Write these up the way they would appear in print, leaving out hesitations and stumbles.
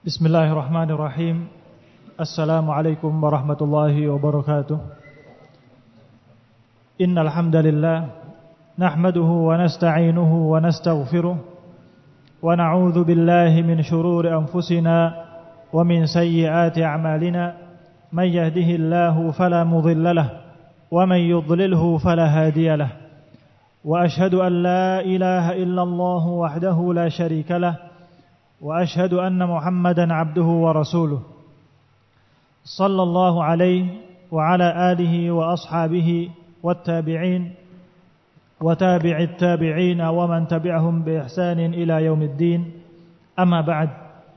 Bismillahirrahmanirrahim. Assalamualaikum warahmatullahi wabarakatuh. Innal hamdalillah nahmaduhu wa nasta'inuhu wa nastaghfiruh wa na'udzu billahi min shururi anfusina wa min sayyiati a'malina. Man yahdihillahu fala mudilla lahu wa man yudlilhu fala hadiya lahu. Wa ashhadu an la ilaha illallah wahdahu la syarika lahu wa ashhadu anna Muhammadan abduhu wa rasuluh. Sallallahu alaihi wa ala alihi wa ashabihi wattabi'in wa tabi'it tabi'in wa man tabi'ahum bi ihsanin ila yaumiddin. Amma ba'd.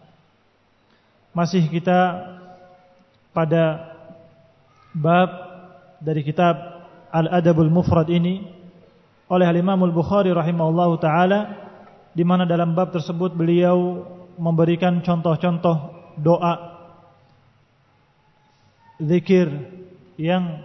Masih kita pada bab dari kitab Al-Adabul Mufrad ini oleh Al-Imam Al-Bukhari rahimahullahu taala, di mana dalam bab tersebut beliau memberikan contoh-contoh doa, zikir yang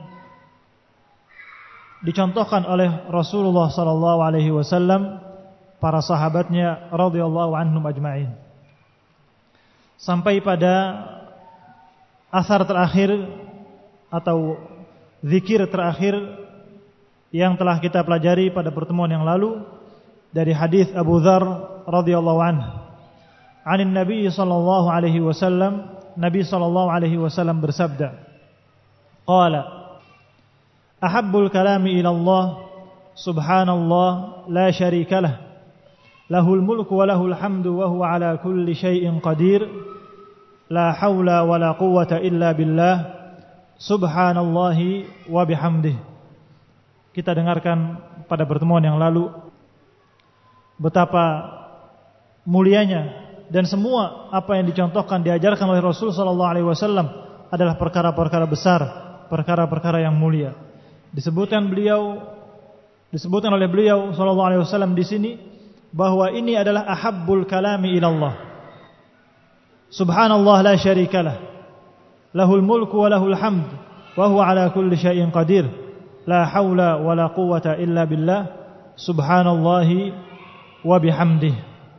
dicontohkan oleh Rasulullah sallallahu alaihi wasallam, para sahabatnya radhiyallahu anhum ajma'in. Sampai pada asar terakhir atau zikir terakhir yang telah kita pelajari pada pertemuan yang lalu, dari hadis Abu Dzar radhiyallahu anhu, anin Nabi sallallahu alaihi wasallam, Nabi sallallahu alaihi wasallam bersabda, qala ahabbul kalami ila Allah subhanallah la syarika lah, lahul mulku wa lahul hamdu wa huwa ala kulli syai'in qadir, la haula wa la quwwata illa billah, subhanallahi wa bihamdih. Kita dengarkan pada pertemuan yang lalu betapa mulianya dan semua apa yang dicontohkan, diajarkan oleh Rasul sallallahu alaihi wasallam adalah perkara-perkara besar, perkara-perkara yang mulia. Disebutkan oleh beliau sallallahu alaihi wasallam di sini bahwa ini adalah ahabbul kalami ila Allah. Subhanallah la syarikalah, lahul mulku wa lahul hamd wa huwa ala kulli syai'in qadir, la haula wa la quwwata illa billah, subhanallahi wa bihamdih.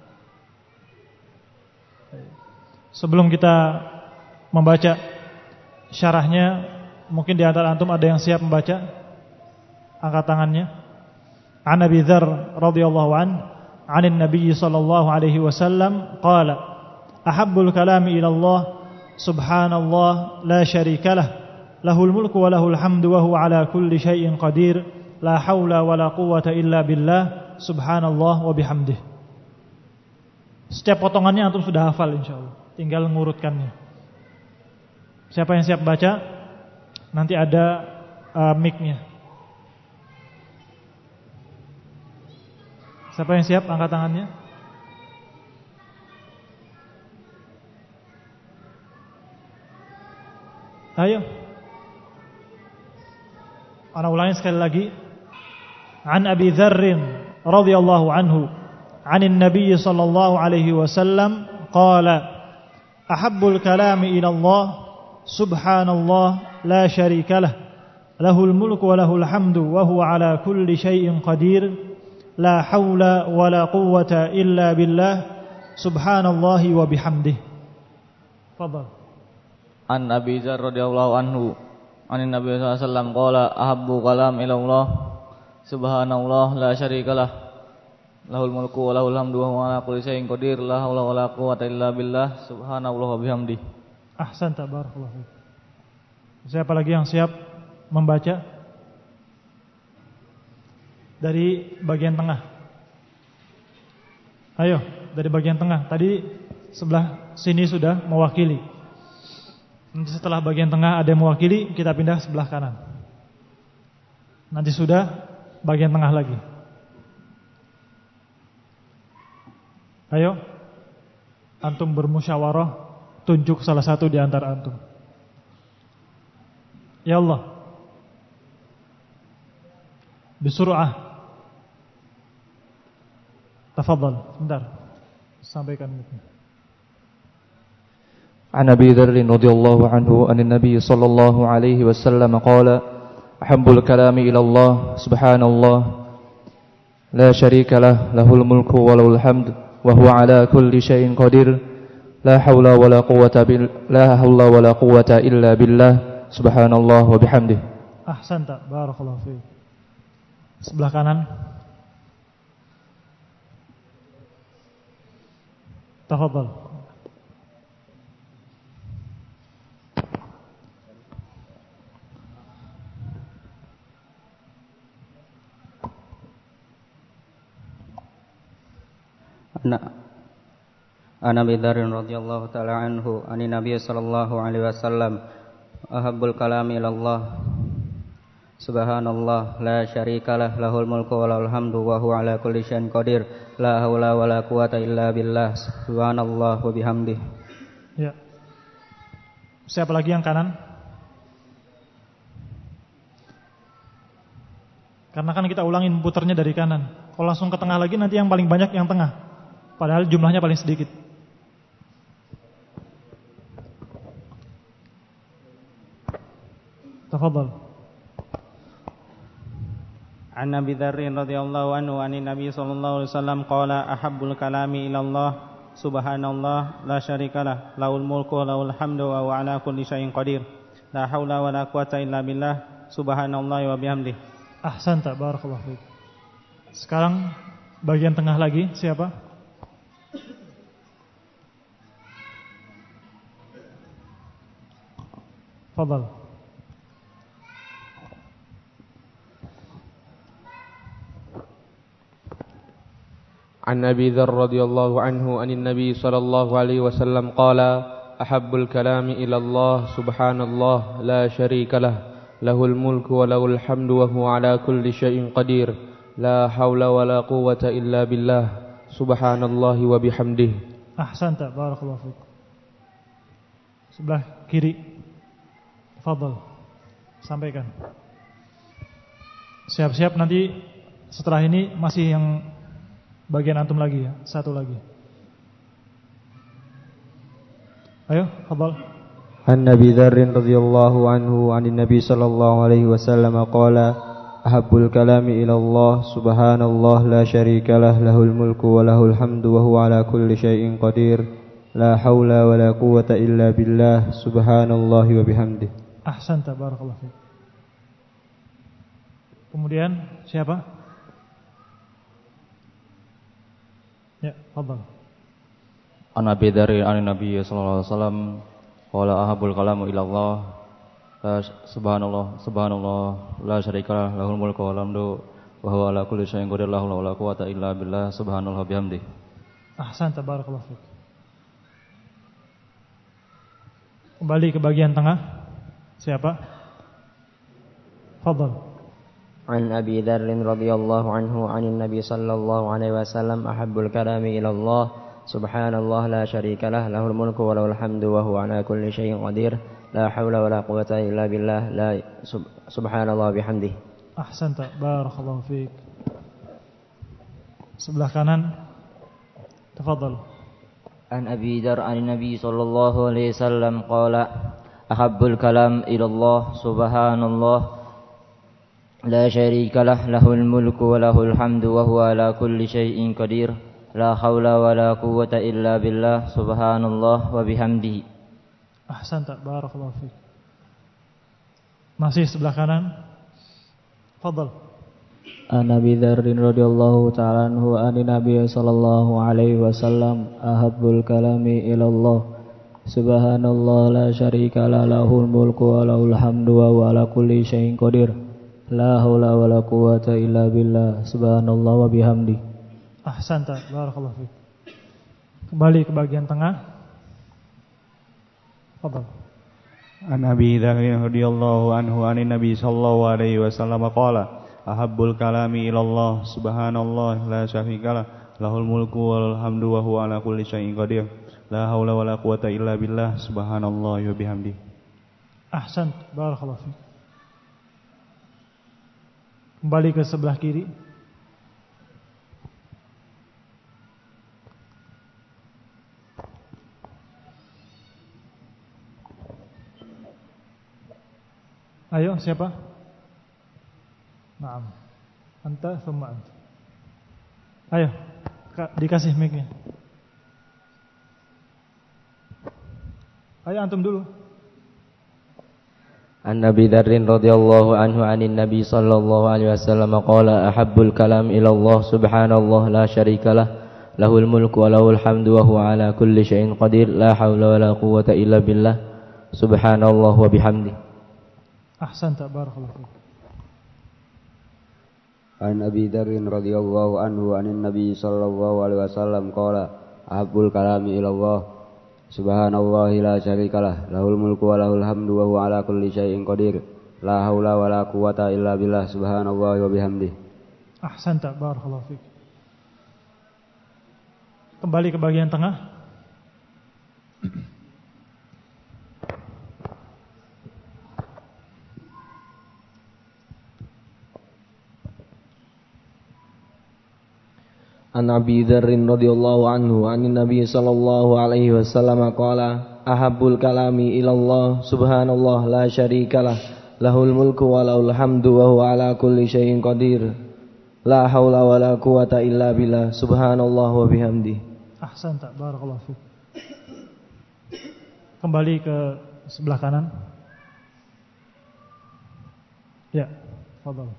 Sebelum kita membaca syarahnya, mungkin di antara antum ada yang siap membaca? Angkat tangannya. An Abi Dzar radhiyallahu anhu, 'anin Nabi sallallahu alaihi wasallam qala ahabbul kalami ila Allah subhanallah la syarikalah, lahul mulku wa lahul hamdu wa huwa ala kulli syai'in qadir, la haula wa la quwwata illa billah, subhanallah wa bihamdih. Setiap potongannya antum sudah hafal insyaallah, tinggal ngurutkannya. Siapa yang siap baca? Nanti ada mic-nya. Siapa yang siap? Angkat tangannya. Ayo. Ana ulangi sekali lagi. An Abi Dzar radhiyallahu anhu, 'anin Nabi sallallahu alaihi wasallam qala ahabbul kalami ila Allah subhanallah la syarikalah, lahul mulku wa lahul hamdu wa huwa ala kulli syai'in qadir, la haula wa la quwwata illa billah, subhanallahi wa bihamdih. Fadhal. An Abi Dzar radhiyallahu anhu, anin Nabi sallallahu alaihi wasallam qala ahabbu kalam ila Allah subhanallah la syarikalah, lahul mulku wa lahul hamdu wa huwa ala kulli syai'in qadir, la haula wa la quwwata illa billah, subhanallah wa bihamdih. Ahsan, tabarakallah. Siapa lagi yang siap membaca? Dari bagian tengah. Ayo, dari bagian tengah. Tadi sebelah sini sudah mewakili. Nanti setelah bagian tengah ada yang mewakili, kita pindah sebelah kanan. Nanti sudah bagian tengah lagi. Ayo, antum bermusyawarah, tunjuk salah satu di antara antum. Ya Allah, bisur'ah. Tafadhal, sebentar. Sampaikan itu. An Abi Dzar radhiyallahu anhu, anin Nabi sallallahu alaihi wasallam qala ahabbul kalami ila Allah subhanallah la syarika lah, lahul mulku wa lahul hamd wa huwa ala kulli syai'in qadir, لا حول ولا قوة إلا بالله سبحان الله وبحمده. Ahsanta, barakallahu fiik. Sebelah kanan. Tafadhal. An Abi Dzar radhiyallahu ta'ala anhu anin Nabi sallallahu alaihi wasallam ahabbul kalami ilallah subhanallah la syarikalah lahul mulku wa lahul hamdu wa huwa ala kulli syai'in qadir la haula wa la quwata illa billah subhanallah wa bihamdih. Ya. Siapa lagi yang kanan? Karena kan kita ulangin puternya dari kanan. Kalau langsung ke tengah lagi nanti yang paling banyak yang tengah. Padahal jumlahnya paling sedikit. Tafadhal. An Abi Dzar radhiyallahu anhu anin Nabi sallallahu alaihi wasallam qala ahabbul kalami ila Allah subhanallah la syarikalah lahul mulku wa lahul hamdu wa huwa ala kulli syai'in qadir la haula wa la quwata illa billah subhanallah wa bihamdih. Ahsanta, barakallahu fiik. Sekarang bagian tengah lagi siapa? Fadhal. An Abi Dzar radhiyallahu anhu anin Nabi sallallahu alaihi wasallam qala ahabbul kalami ila Allah subhanallah la syarika lah lahul mulku wa lahul hamdu wa huwa ala kulli syai'in qadir la haula wa la quwwata illa billah subhanallahi wa bihamdih. Ahsanta, barakallahu fiik. Sebelah kiri. Fadhal. Sampaikan. Siap-siap nanti setelah ini masih yang bagian antum lagi ya, satu lagi. Ayo, fadhal. An Abi Dzar radhiyallahu anhu anin Nabi sallallahu alaihi wasallam qala ahabbul kalami ila Allah subhanallah la syarikalah lahul mulku wa lahul hamdu wa huwa ala kulli syai'in qadir la haula wa la quwwata illa billah subhanallahi wa bihamdih. Ahsanta, barakallahu fiik. Kemudian siapa? Ya, fadhal. An Abi Dzar an Nabi sallallahu alaihi wasallam qala ahabul kalamu ila Allah subhanallah la syarikalah lahul mulku wal hamdu wa huwa ala kulli syai'in qadir la haula wala quwwata illa billah subhanallah bihamdi. Ahsanta, barakallahu fiik. Kembali ke bagian tengah. Siapa? Fadhal. An Abi Dzar radhiyallahu anhu anin Nabi sallallahu alaihi wasallam ahabbul kalami ila Allah subhanallah la syarikalah lahul mulku wa lahul hamdu wa huwa ala kulli syai'in qadir la haula wa la quwwata illa billah la subhanallah bihamdih. Ahsanta, barakallahu fiik. Sebelah kanan. Tafadhal. An Abi Dzar an Nabi sallallahu alaihi wasallam qala ahabbul kalam ila Allah subhanallah la syarikalah lahul mulku wa lahul hamdu wa huwa ala kulli syai'in qadir la haula wa la quwwata illa billah subhanallah wa bihamdihi. Ahsanta, barakallahu fiik. Masih sebelah kanan. Fadhal. An Abi Dzar radhiyallahu ta'ala anhu anin Nabi sallallahu alaihi wasallam ahabbul kalami ila Allah subhanallah la syarikalah lahul mulku wa lahul hamdu wa huwa ala kulli syai'in qadir la haula wa la quwwata illa billah subhanallah wa bihamdi. Ahsanta, barakallahu fiik. Kembali ke bagian tengah. Fadhal. An Abi Dzar radhiyallahu anhu anin Nabi sallallahu alaihi wasallam qala ahabbul kalami ila Allah subhanallah la syarikalah lahul mulku wal hamdu wa huwa ala kulli syai'in qadir la haula wa la quwwata illa billah subhanallah wa bihamdi. Ahsan, barakallahu fiik. Kembali ke sebelah kiri. Ayo, siapa? Naam. Anta thumma anta. Ayo, dikasih mic-nya. Ayo antum dulu. An Abi Dzarrin radhiyallahu anhu anin Nabi sallallahu alaihi wasallam qala ahabbul kalam ila Allah subhanallah la syarikalah lahul mulku wa lahul hamdu wa huwa ala kulli syai'in qadir la haula wa la quwwata illa billah subhanallah wa bihamdi. Ahsanta, barakallahu fiik. An Abi Dzarrin radhiyallahu anhu anin Nabi sallallahu alaihi wasallam qala ahabbul kalami ila Allah subhanallahi la syarikalah lahul mulku wa lahul hamdu wa huwa ala kulli syai'in qadir la haula wa la quwwata illa billah subhanallahi wa bihamdihi. Ahsanta, barakallahu fiik. Kembali ke bagian tengah. An Abi Dzarrin radhiyallahu anhu anin Nabi sallallahu alaihi wasallam qala ahabbul kalami ila Allah subhanallah la syarikalah lahul mulku wa lahul hamdu wa huwa ala kulli syai'in qadir la haula wa la quwwata illa billah subhanallah wa bihamdi. Ahsanta, barakallahu fiik. Kembali ke sebelah kanan. Ya, fadhal.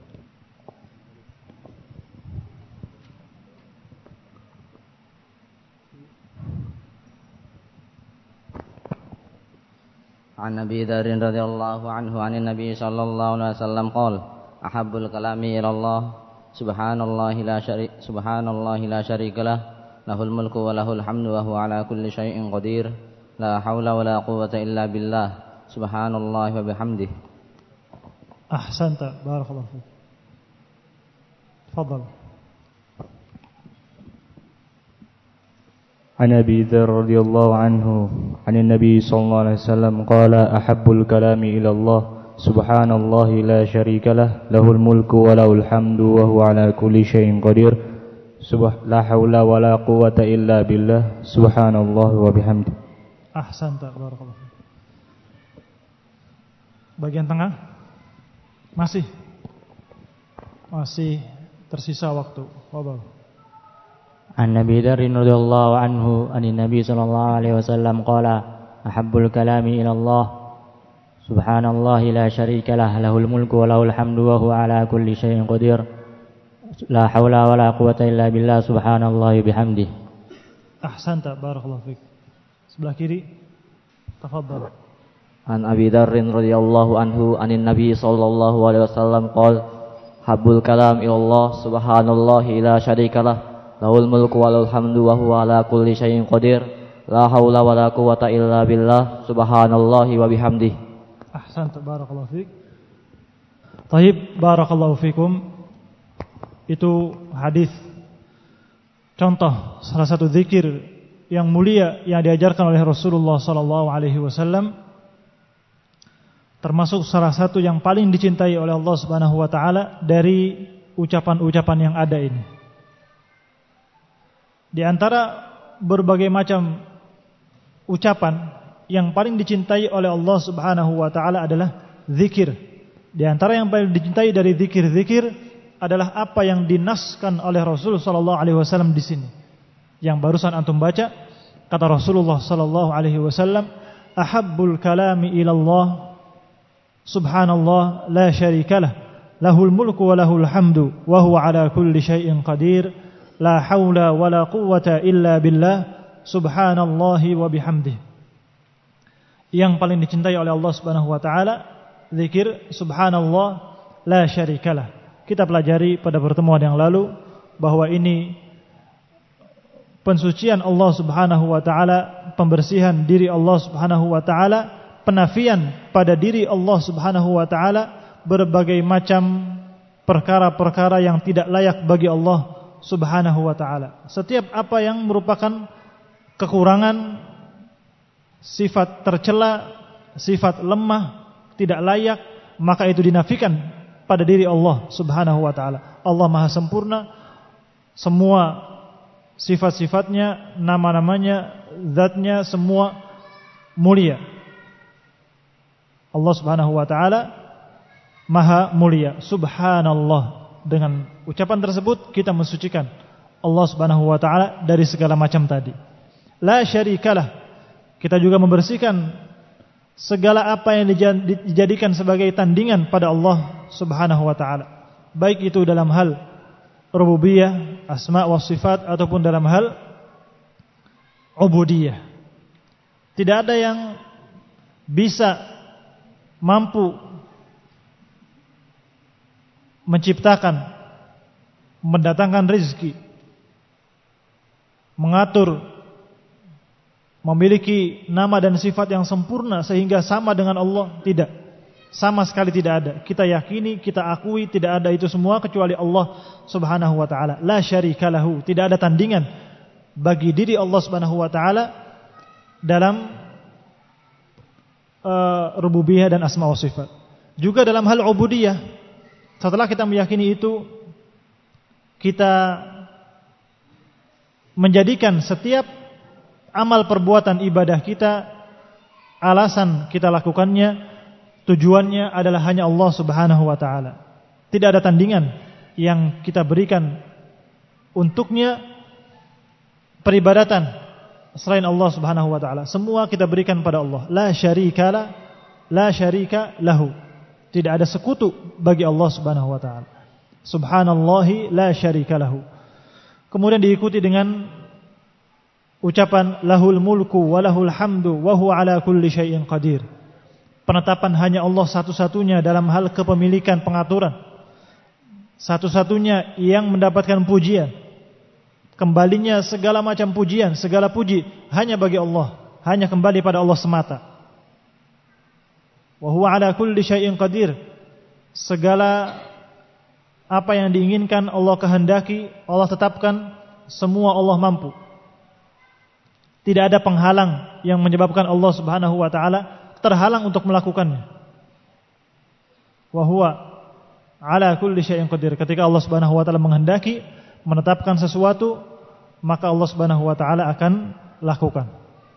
An Abi Dzarrin radhiyallahu anhu anin Nabi sallallahu alaihi wasallam qala ahabbul kalami ila Allah subhanallahi la syarikalah lahul mulku wa lahul hamdu wa huwa ala kulli syai'in qadir la haula wa la quwwata illa billah subhanallahi wa bihamdihi. Ahsanta, barakallahu fiik. Tafadhal. عن أبي ذر رضي الله عنه عن النبي صلى الله عليه وسلم قال أحب الكلام إلى الله سبحان الله لا شريك له له الملك وله الحمد وهو على كل شيء قدير لا حول ولا قوة إلا بالله سبحان الله وبحمده. Ahsanta, barakallahu fiik. Bagian tengah masih tersisa waktu. Fadhal. An Nabi Dzarrin radhiyallahu anhu anin Nabi sallallahu alaihi wasallam qala ahabbul kalami ila Allah subhanallahi la syarika lah lahul mulku wa lahul hamdu wa huwa ala kulli syai'in qadir la haula wa la quwwata illa billah subhanallahi bihamdihi. Ahsanta, barakallahu fiik. Sebelah kiri. Tafadhal. An Abi Dzarrin radhiyallahu anhu anin Nabi sallallahu alaihi wasallam qala habbul kalam ila Allah subhanallahi la syarika lah lahul mulku wa lahul hamdu wa huwa ala kulli syai'in qadir la haula wa la quwwata illa billah subhanallahi wa bihamdihi. Ahsanta, barakallahu fiik. Taib, barakallahu fikum. Itu hadis contoh salah satu zikir yang mulia yang diajarkan oleh Rasulullah sallallahu alaihi wasallam, termasuk salah satu yang paling dicintai oleh Allah Subhanahu wa taala dari ucapan-ucapan yang ada ini. Di antara berbagai macam ucapan yang paling dicintai oleh Allah Subhanahu wa taala adalah zikir. Di antara yang paling dicintai dari zikir-zikir adalah apa yang dinaskan oleh Rasul sallallahu alaihi wasallam di sini. Yang barusan antum baca, kata Rasulullah sallallahu alaihi wasallam, ahabbul kalami ila Allah subhanallah la syarikalah lahul mulku wa lahul hamdu wa huwa ala kulli syai'in qadir la haula wa la quwwata illa billah subhanallahi wa bihamdihi. Yang paling dicintai oleh Allah Subhanahu wa taala zikir subhanallah la syarikalah. Kita pelajari pada pertemuan yang lalu bahwa ini pensucian Allah Subhanahu wa taala, pembersihan diri Allah Subhanahu wa taala, penafian pada diri Allah Subhanahu wa taala berbagai macam perkara-perkara yang tidak layak bagi Allah Subhanahu wa ta'ala. Setiap apa yang merupakan kekurangan, sifat tercela, sifat lemah, tidak layak, maka itu dinafikan pada diri Allah Subhanahu wa ta'ala. Allah Maha sempurna, semua sifat-sifatnya, nama-namanya, zatnya semua mulia. Allah Subhanahu wa ta'ala Maha mulia. Subhanallah. Dengan ucapan tersebut kita mensucikan Allah Subhanahu wa taala dari segala macam tadi. La syarikalah. Kita juga membersihkan segala apa yang dijadikan sebagai tandingan pada Allah Subhanahu wa taala, baik itu dalam hal rububiyah, asma wa sifat, ataupun dalam hal ubudiyah. Tidak ada yang bisa mampu menciptakan, mendatangkan rezeki, mengatur, memiliki nama dan sifat yang sempurna sehingga sama dengan Allah. Tidak, sama sekali tidak ada. Kita yakini, kita akui tidak ada itu semua kecuali Allah Subhanahu wa taala. La syarika lahu, tidak ada tandingan bagi diri Allah Subhanahu wa taala dalam rububiyah dan asma wa sifat. Juga dalam hal ubudiyah, setelah kita meyakini itu, kita menjadikan setiap amal perbuatan ibadah kita, alasan kita lakukannya, tujuannya adalah hanya Allah Subhanahu wa taala. Tidak ada tandingan yang kita berikan untuknya peribadatan selain Allah Subhanahu wa taala. Semua kita berikan pada Allah. La syarika lahu. Tidak ada sekutu bagi Allah Subhanahu wa taala. Subhanallahi la syarika lahu. Kemudian diikuti dengan ucapan lahul mulku wa lahul hamdu wa huwa ala kulli syai'in qadir. Penetapan hanya Allah satu-satunya dalam hal kepemilikan, pengaturan. Satu-satunya yang mendapatkan pujian. Kembalinya segala macam pujian, segala puji hanya bagi Allah, hanya kembali pada Allah semata. Wa huwa ala kulli syai'in qadir. Segala apa yang diinginkan Allah kehendaki, Allah tetapkan, semua Allah mampu. Tidak ada penghalang yang menyebabkan Allah Subhanahu wa taala terhalang untuk melakukannya. Wa huwa ala kulli syai'in qadir. Ketika Allah Subhanahu wa taala menghendaki menetapkan sesuatu, maka Allah Subhanahu wa taala akan lakukan.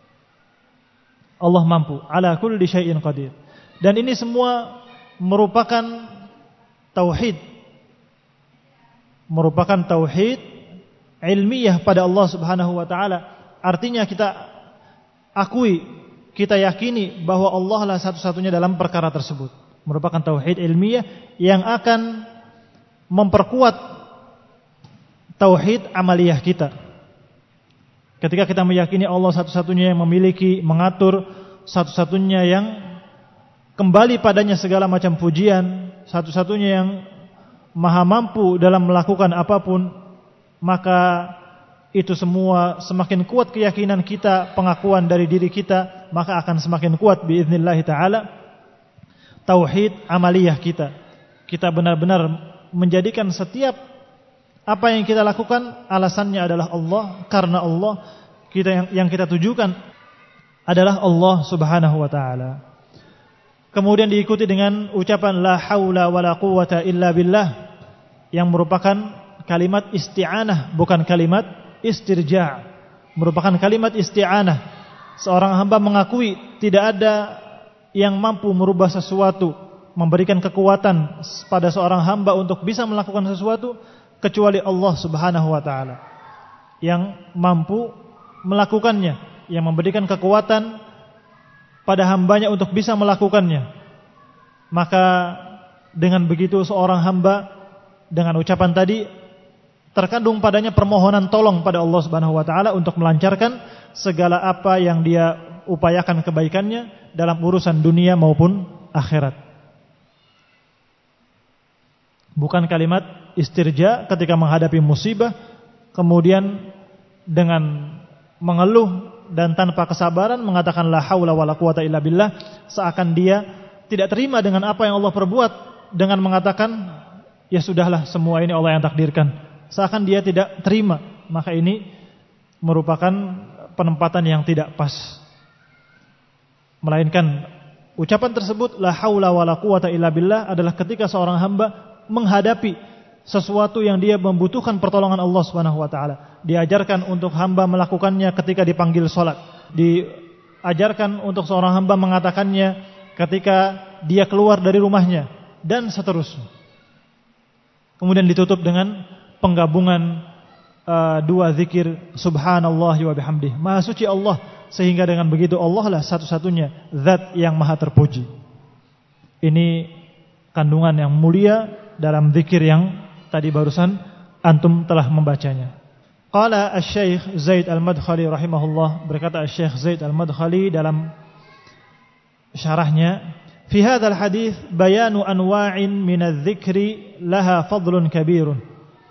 Allah mampu, ala kulli syai'in qadir. Dan ini semua merupakan tauhid. Merupakan tauhid ilmiah pada Allah Subhanahu wa taala. Artinya kita akui, kita yakini bahwa Allah lah satu-satunya dalam perkara tersebut. Merupakan tauhid ilmiah yang akan memperkuat tauhid amaliyah kita. Ketika kita meyakini Allah satu-satunya yang memiliki, mengatur, satu-satunya yang kembali padanya segala macam pujian, satu-satunya yang maha mampu dalam melakukan apapun, maka itu semua semakin kuat keyakinan kita, pengakuan dari diri kita, maka akan semakin kuat biiznillah taala tauhid amaliyah kita. Kita benar-benar menjadikan setiap apa yang kita lakukan alasannya adalah Allah, karena Allah, kita yang kita tujukan adalah Allah Subhanahu wa taala. Kemudian diikuti dengan ucapan la haula wala quwwata illa billah, yang merupakan kalimat isti'anah, bukan kalimat istirja'. Merupakan kalimat isti'anah. Seorang hamba mengakui tidak ada yang mampu merubah sesuatu, memberikan kekuatan pada seorang hamba untuk bisa melakukan sesuatu kecuali Allah Subhanahu wa taala, yang mampu melakukannya, yang memberikan kekuatan pada hambanya untuk bisa melakukannya. Maka dengan begitu seorang hamba dengan ucapan tadi terkandung padanya permohonan tolong pada Allah Subhanahu wa taala untuk melancarkan segala apa yang dia upayakan kebaikannya dalam urusan dunia maupun akhirat. Bukan kalimat istirja ketika menghadapi musibah kemudian dengan mengeluh dan tanpa kesabaran mengatakan la haula wala quwata illa billah, seakan dia tidak terima dengan apa yang Allah perbuat dengan mengatakan ya sudahlah, semua ini Allah yang takdirkan. Seakan dia tidak terima, maka ini merupakan penempatan yang tidak pas. Melainkan ucapan tersebut la haula wala quwata illa billah adalah ketika seorang hamba menghadapi sesuatu yang dia membutuhkan pertolongan Allah Subhanahu wa taala. Diajarkan untuk hamba melakukannya ketika dipanggil salat. Diajarkan untuk seorang hamba mengatakannya ketika dia keluar dari rumahnya dan seterusnya. Kemudian ditutup dengan penggabungan dua zikir subhanallah wa bihamdih. Maha suci Allah sehingga dengan begitu Allah lah satu-satunya zat yang maha terpuji. Ini kandungan yang mulia dalam zikir yang tadi barusan antum telah membacanya. Qala Asy-Syaikh Zaid Al-Madkhali rahimahullah, berkata Asy-Syaikh Zaid Al-Madkhali dalam syarahnya, fi hadzal hadits bayanu anwa'in minadz-dzikri laha fadlun kabirun.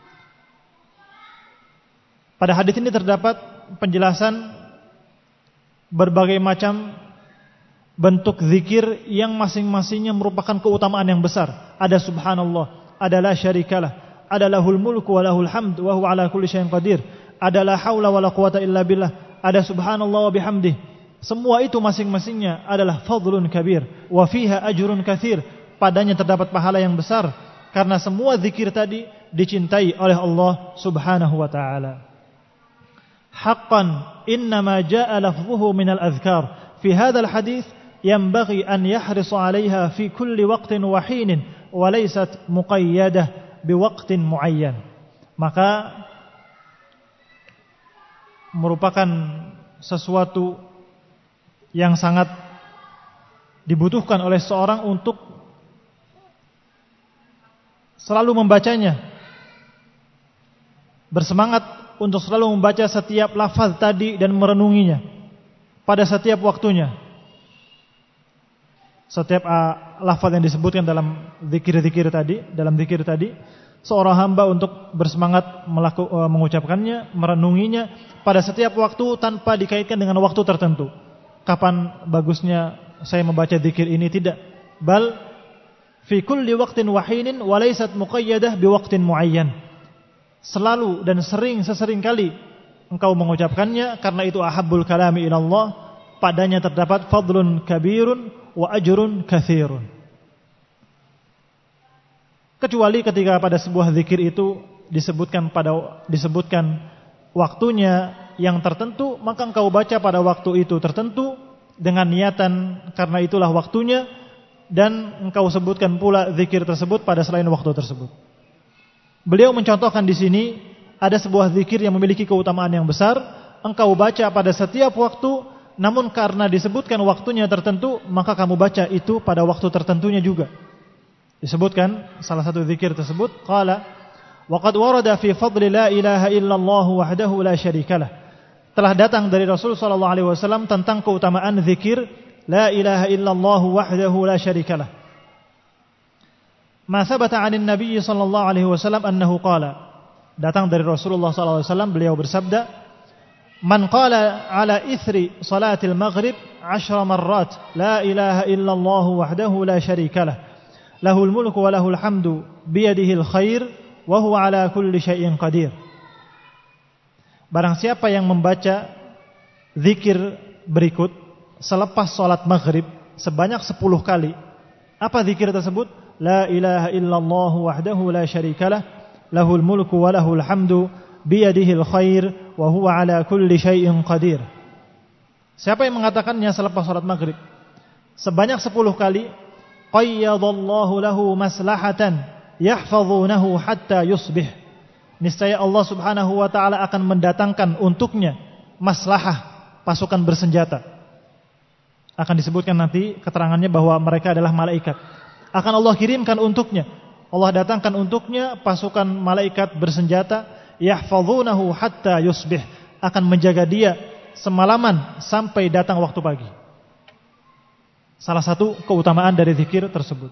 Pada hadis ini terdapat penjelasan berbagai macam bentuk zikir yang masing-masingnya merupakan keutamaan yang besar. Ada subhanallah, ada la syarikalah, ada lahul mulku wa lahul hamd wa huwa ala kulli syai'in qadir, ada la haula wa la quwata illa billah, ada subhanallah wa bihamdih. Semua itu masing-masingnya adalah fadlun kabir wa fiha ajrun katsir. Padanya terdapat pahala yang besar karena semua zikir tadi dicintai oleh Allah Subhanahu wa taala. Haqqan innama jaa lafdhuhu min al-adhkar. Fi hadzal hadits yanbaghi an yahrisa 'alayha fi kulli waqtin wa hinin wa laysat muqayyadah biwaqtin muayyan. Maka merupakan sesuatu yang sangat dibutuhkan oleh seorang untuk selalu membacanya, bersemangat untuk selalu membaca setiap lafaz tadi dan merenunginya pada setiap waktunya. Setiap lafaz yang disebutkan dalam zikir-zikir tadi, seorang hamba untuk bersemangat mengucapkannya, merenunginya pada setiap waktu tanpa dikaitkan dengan waktu tertentu. Kapan bagusnya saya membaca zikir ini, tidak. Bal fi kulli waqtin wa hinin wa laysat muqayyadah biwaqtin muayyan. Selalu dan sesering kali engkau mengucapkannya, karena itu ahabbul kalami ilallah, padanya terdapat fadlun kabirun wa ajrun katsirun. Kecuali ketika pada sebuah zikir itu disebutkan waktunya yang tertentu, maka engkau baca pada waktu itu tertentu dengan niatan karena itulah waktunya, dan engkau sebutkan pula zikir tersebut pada selain waktu tersebut. Beliau mencontohkan di sini ada sebuah zikir yang memiliki keutamaan yang besar, engkau baca pada setiap waktu, namun karena disebutkan waktunya tertentu, maka kamu baca itu pada waktu tertentunya juga. Disebutkan salah satu zikir tersebut, qala wa qad warada fi fadli la ilaha illallah wahdahu la syarikalah. Telah datang dari Rasul sallallahu alaihi wasallam tentang keutamaan zikir la ilaha illallah wahdahu la syarikalah. Ma sabata 'anil Nabi sallallahu alaihi wasallam annahu qala. Datang dari Rasulullah sallallahu alaihi wasallam, beliau bersabda, "Man qala 'ala ithri salatil maghrib 10 marrat la ilaha illallah wahdahu la syarikalah. Lahul mulku wa lahul hamdu biyadihil khair wa huwa 'ala kulli syai'in qadir." Barang siapa yang membaca zikir berikut selepas salat maghrib sebanyak 10 kali. Apa zikir tersebut? La ilaha illallah wahdahu la syarikalah, lahul mulku wa lahul hamdu biyadihil khair wa huwa ala kulli syai'in qadir. Siapa yang mengatakannya selepas salat maghrib sebanyak 10 kali, qayyadallahu lahu maslahatan yahfazunahu hatta yusbih. Niscaya Allah Subhanahu wa taala akan mendatangkan untuknya maslahah, pasukan bersenjata. Akan disebutkan nanti keterangannya bahwa mereka adalah malaikat. Akan Allah kirimkan untuknya, Allah datangkan untuknya pasukan malaikat bersenjata, yahfazunahu hatta yusbih, akan menjaga dia semalaman sampai datang waktu pagi. Salah satu keutamaan dari zikir tersebut.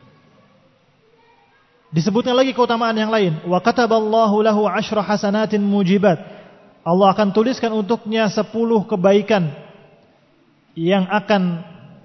Disebutkan lagi keutamaan yang lain, wa kataballahu lahu 10 hasanatin mujibat. Allah akan tuliskan untuknya 10 kebaikan yang akan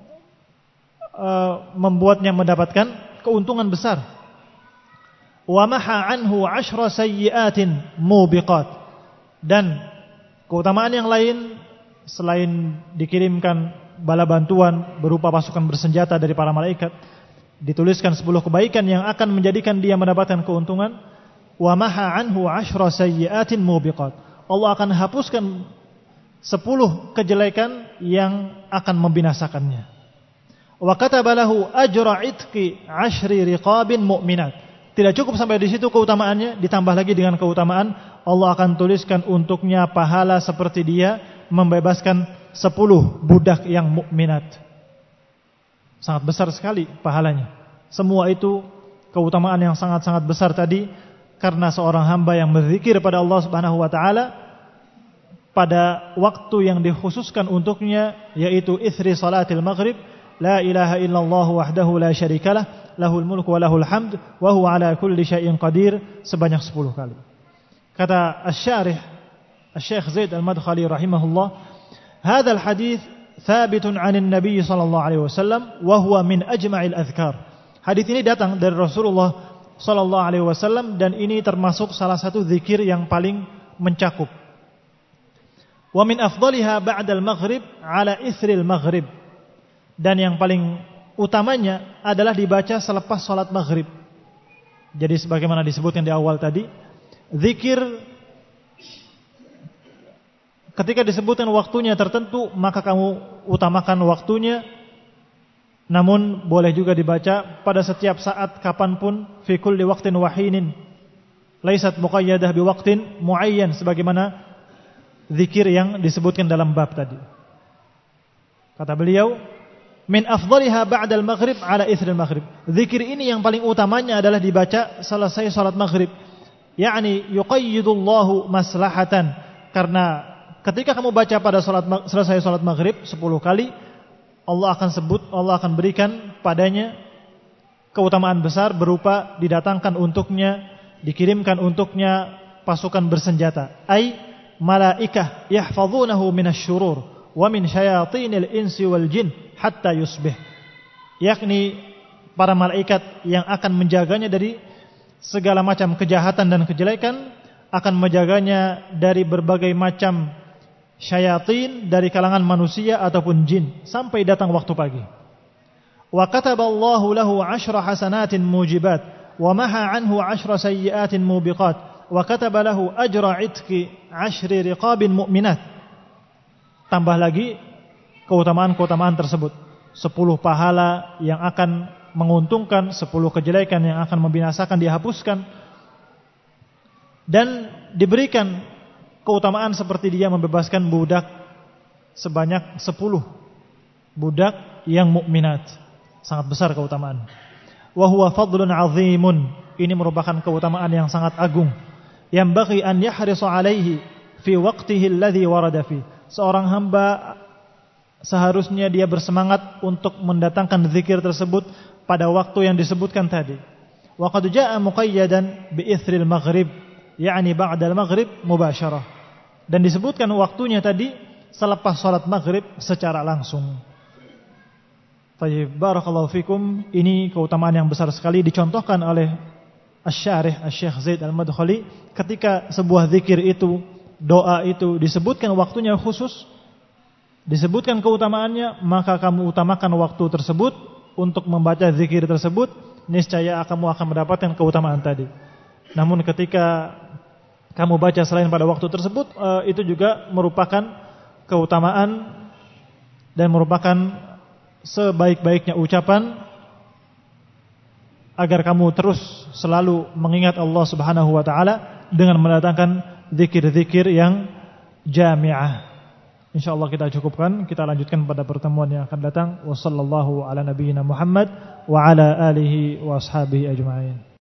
membuatnya mendapatkan keuntungan besar. Wa maha anhu 10 sayyi'atin mubiqat. Dan keutamaan yang lain selain dikirimkan bala bantuan berupa pasukan bersenjata dari para malaikat, dituliskan 10 kebaikan yang akan menjadikan dia mendapatkan keuntungan. Wa maha anhu 10 sayyi'atin mubiqat. Allah akan hapuskan 10 kejelekan yang akan membinasakannya. Wa kataba lahu ajra itqi 10 riqabin mu'minat. Tidak cukup sampai di situ keutamaannya, ditambah lagi dengan keutamaan Allah akan tuliskan untuknya pahala seperti dia membebaskan 10 budak yang mukminat. Sangat besar sekali pahalanya. Semua itu keutamaan yang sangat-sangat besar tadi karena seorang hamba yang berzikir pada Allah Subhanahu wa taala pada waktu yang dikhususkan untuknya, yaitu itsri salatil maghrib, la ilaha illallah wahdahu la syarikalah, lahul mulku wa lahul hamd wa huwa ala kulli syai'in qadir, sebanyak 10 kali. Kata asy-syarih Asy-Syaikh Zaid Al-Madkhali rahimahullah, hadzal hadits thabitun 'anin Nabi sallallahu alaihi wasallam wa huwa min ajma'il adhkar. Hadis ini datang dari Rasulullah sallallahu alaihi wasallam dan ini termasuk salah satu zikir yang paling mencakup. Wa min afdaliha ba'dal maghrib 'ala isril maghrib. Dan yang paling utamanya adalah dibaca selepas salat maghrib. Jadi sebagaimana disebutkan di awal tadi, zikir ketika disebutkan waktunya tertentu, maka kamu utamakan waktunya. Namun boleh juga dibaca pada setiap saat, kapanpun, fi kulli waqtin wahinin, laisat muqayyadah bi waqtin muayyan, sebagaimana zikir yang disebutkan dalam bab tadi. Kata beliau, min afdaliha ba'dal maghrib ala ithril maghrib. Zikir ini yang paling utamanya adalah dibaca selesai salat maghrib. Yakni yuqayyidullahu maslahatan, karena ketika kamu baca pada selesai salat maghrib 10 kali, Allah akan berikan padanya keutamaan besar berupa didatangkan untuknya, dikirimkan untuknya pasukan bersenjata. Ai malaikah yahfazunahu minasyurur wa min syayatinil insi wal jin hatta yusbih. Yakni para malaikat yang akan menjaganya dari segala macam kejahatan dan kejelekan, akan menjaganya dari berbagai macam syayatin dari kalangan manusia ataupun jin sampai datang waktu pagi. Wa kataballahu lahu 10 hasanatin mujibat wa maha anhu 10 sayyiatin mubiqat wa kataba lahu ajra 'itqi 10 riqabin mu'minat. Tambah lagi keutamaan-keutamaan tersebut, 10 pahala yang akan menguntungkan, 10 kejelekan yang akan membinasakan dihapuskan, dan diberikan keutamaan seperti dia membebaskan budak sebanyak 10 budak yang mukminat. Sangat besar keutamaan. Wa huwa fadlun 'azimun. Ini merupakan keutamaan yang sangat agung. Yang bagi an yahrisa 'alaihi fi waqtihi alladhi warada fi. Seorang hamba seharusnya dia bersemangat untuk mendatangkan zikir tersebut pada waktu yang disebutkan tadi. Wa qad jaa'a muqayyadan bi ithril maghrib, yakni ba'dal maghrib mubasyarah. Dan disebutkan waktunya tadi selepas salat maghrib secara langsung. Tayyib, barakallahu fikum. Ini keutamaan yang besar sekali dicontohkan oleh Asy-Syarih Asy-Syaikh Zaid Al-Madkhali. Ketika sebuah zikir itu, doa itu disebutkan waktunya khusus, disebutkan keutamaannya, maka kamu utamakan waktu tersebut untuk membaca zikir tersebut, niscaya kamu akan mendapatkan keutamaan tadi. Namun ketika kamu baca selain pada waktu tersebut, itu juga merupakan keutamaan dan merupakan sebaik-baiknya ucapan agar kamu terus selalu mengingat Allah Subhanahu wa taala dengan mendatangkan zikir-zikir yang jami'ah. Insyaallah kita cukupkan, kita lanjutkan pada pertemuan yang akan datang. Wassallallahu ala nabiyyina Muhammad wa ala alihi wa ashabihi ajma'in.